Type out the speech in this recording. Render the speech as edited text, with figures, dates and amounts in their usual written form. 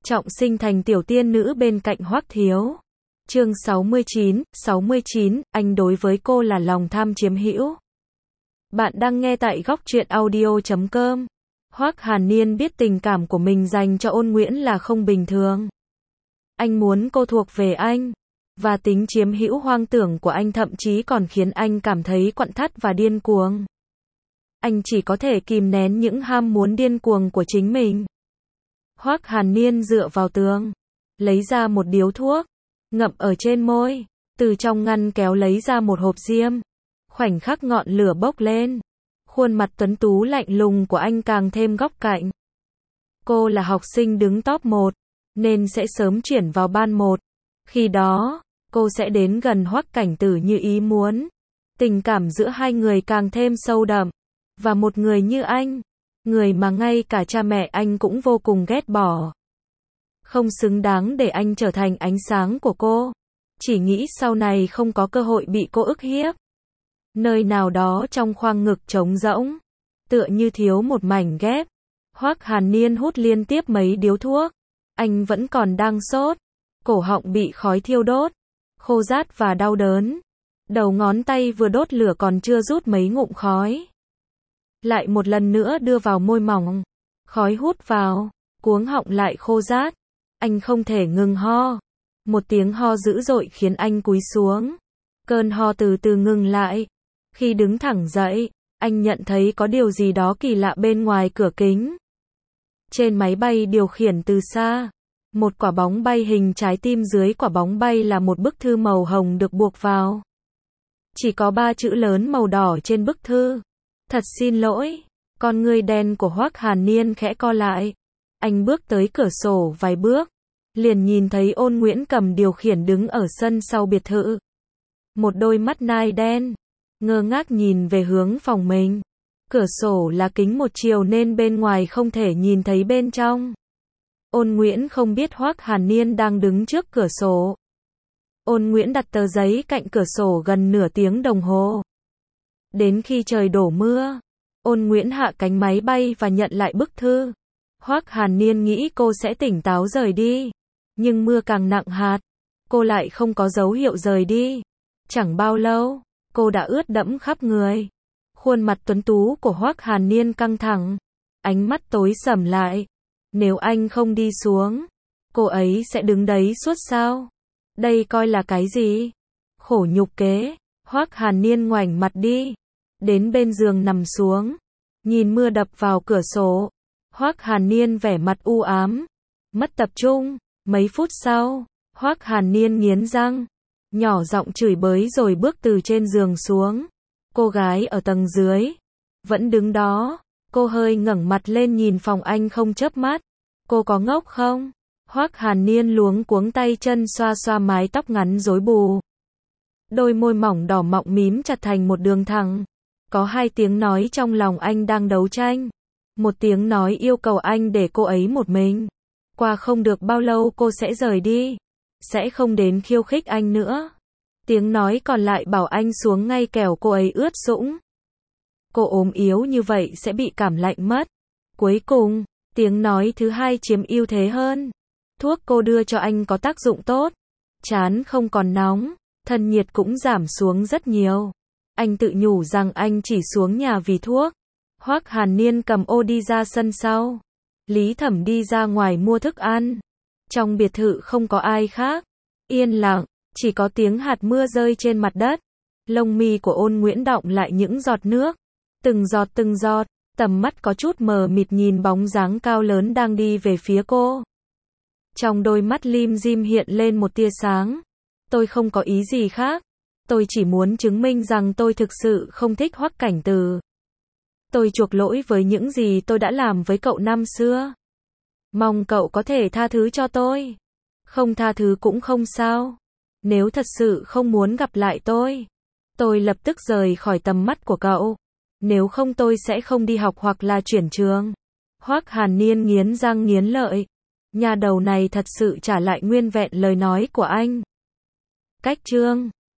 trọng sinh thành tiểu tiên nữ bên cạnh Hoắc Thiếu. Chương 69, anh đối với cô là lòng tham chiếm hữu. Bạn đang nghe tại góc truyện audio.com. Hoắc Hàn Niên biết tình cảm của mình dành cho Ôn Nguyễn là không bình thường. Anh muốn cô thuộc về anh. Và tính chiếm hữu hoang tưởng của anh thậm chí còn khiến anh cảm thấy quặn thắt và điên cuồng. Anh chỉ có thể kìm nén những ham muốn điên cuồng của chính mình. Hoắc Hàn Niên dựa vào tường, lấy ra một điếu thuốc, ngậm ở trên môi, từ trong ngăn kéo lấy ra một hộp diêm. Khoảnh khắc ngọn lửa bốc lên, khuôn mặt tuấn tú lạnh lùng của anh càng thêm góc cạnh. Cô là học sinh đứng top 1, nên sẽ sớm chuyển vào ban 1. Khi đó, cô sẽ đến gần Hoắc Cảnh Tử như ý muốn. Tình cảm giữa hai người càng thêm sâu đậm. Và một người như anh, người mà ngay cả cha mẹ anh cũng vô cùng ghét bỏ. Không xứng đáng để anh trở thành ánh sáng của cô. Chỉ nghĩ sau này không có cơ hội bị cô ức hiếp. Nơi nào đó trong khoang ngực trống rỗng, tựa như thiếu một mảnh ghép. Hoắc Hàn Niên hút liên tiếp mấy điếu thuốc. Anh vẫn còn đang sốt. Cổ họng bị khói thiêu đốt, khô rát và đau đớn. Đầu ngón tay vừa đốt lửa còn chưa rút mấy ngụm khói. Lại một lần nữa đưa vào môi mỏng. Khói hút vào, cuống họng lại khô rát. Anh không thể ngừng ho. Một tiếng ho dữ dội khiến anh cúi xuống. Cơn ho từ từ ngừng lại. Khi đứng thẳng dậy, anh nhận thấy có điều gì đó kỳ lạ bên ngoài cửa kính. Trên máy bay điều khiển từ xa, một quả bóng bay hình trái tim, dưới quả bóng bay là một bức thư màu hồng được buộc vào. Chỉ có 3 chữ lớn màu đỏ trên bức thư. Thật xin lỗi. Con ngươi đen của Hoắc Hàn Niên khẽ co lại. Anh bước tới cửa sổ vài bước, liền nhìn thấy Ôn Nguyễn cầm điều khiển đứng ở sân sau biệt thự. Một đôi mắt nai đen, ngơ ngác nhìn về hướng phòng mình. Cửa sổ là kính một chiều nên bên ngoài không thể nhìn thấy bên trong. Ôn Nguyễn không biết Hoắc Hàn Niên đang đứng trước cửa sổ. Ôn Nguyễn đặt tờ giấy cạnh cửa sổ gần nửa tiếng đồng hồ. Đến khi trời đổ mưa, Ôn Nguyễn hạ cánh máy bay và nhận lại bức thư. Hoắc Hàn Niên nghĩ cô sẽ tỉnh táo rời đi. Nhưng mưa càng nặng hạt, cô lại không có dấu hiệu rời đi. Chẳng bao lâu, cô đã ướt đẫm khắp người. Khuôn mặt tuấn tú của Hoắc Hàn Niên căng thẳng. Ánh mắt tối sầm lại. Nếu anh không đi xuống, cô ấy sẽ đứng đấy suốt sao? Đây coi là cái gì? Khổ nhục kế. Hoắc Hàn Niên ngoảnh mặt đi, đến bên giường nằm xuống, nhìn mưa đập vào cửa sổ. Hoắc Hàn Niên vẻ mặt u ám, mất tập trung. Mấy phút sau, Hoắc Hàn Niên nghiến răng, nhỏ giọng chửi bới rồi bước từ trên giường xuống. Cô gái ở tầng dưới vẫn đứng đó. Cô hơi ngẩng mặt lên nhìn phòng anh không chớp mắt. Cô có ngốc không? Hoắc Hàn Niên luống cuống tay chân xoa xoa mái tóc ngắn rối bù. Đôi môi mỏng đỏ mọng mím chặt thành một đường thẳng. Có 2 tiếng nói trong lòng anh đang đấu tranh. Một tiếng nói yêu cầu anh để cô ấy một mình. Qua không được bao lâu cô sẽ rời đi. Sẽ không đến khiêu khích anh nữa. Tiếng nói còn lại bảo anh xuống ngay kẻo cô ấy ướt sũng. Cô ốm yếu như vậy sẽ bị cảm lạnh mất. Cuối cùng, tiếng nói thứ 2 chiếm ưu thế hơn. Thuốc cô đưa cho anh có tác dụng tốt. Trán không còn nóng, thân nhiệt cũng giảm xuống rất nhiều. Anh tự nhủ rằng anh chỉ xuống nhà vì thuốc. Hoắc Hàn Niên cầm ô đi ra sân sau. Lý Thẩm đi ra ngoài mua thức ăn. Trong biệt thự không có ai khác. Yên lặng, chỉ có tiếng hạt mưa rơi trên mặt đất. Lông mi của Ôn Nguyễn đọng lại những giọt nước. Từng giọt, tầm mắt có chút mờ mịt nhìn bóng dáng cao lớn đang đi về phía cô. Trong đôi mắt lim dim hiện lên một tia sáng. Tôi không có ý gì khác. Tôi chỉ muốn chứng minh rằng tôi thực sự không thích Hoắc Cảnh Tử. Tôi chuộc lỗi với những gì tôi đã làm với cậu năm xưa. Mong cậu có thể tha thứ cho tôi. Không tha thứ cũng không sao. Nếu thật sự không muốn gặp lại tôi lập tức rời khỏi tầm mắt của cậu. Nếu không tôi sẽ không đi học hoặc là chuyển trường. Hoắc Hàn Niên nghiến răng nghiến lợi. Nhà đầu này thật sự trả lại nguyên vẹn lời nói của anh. Cách chương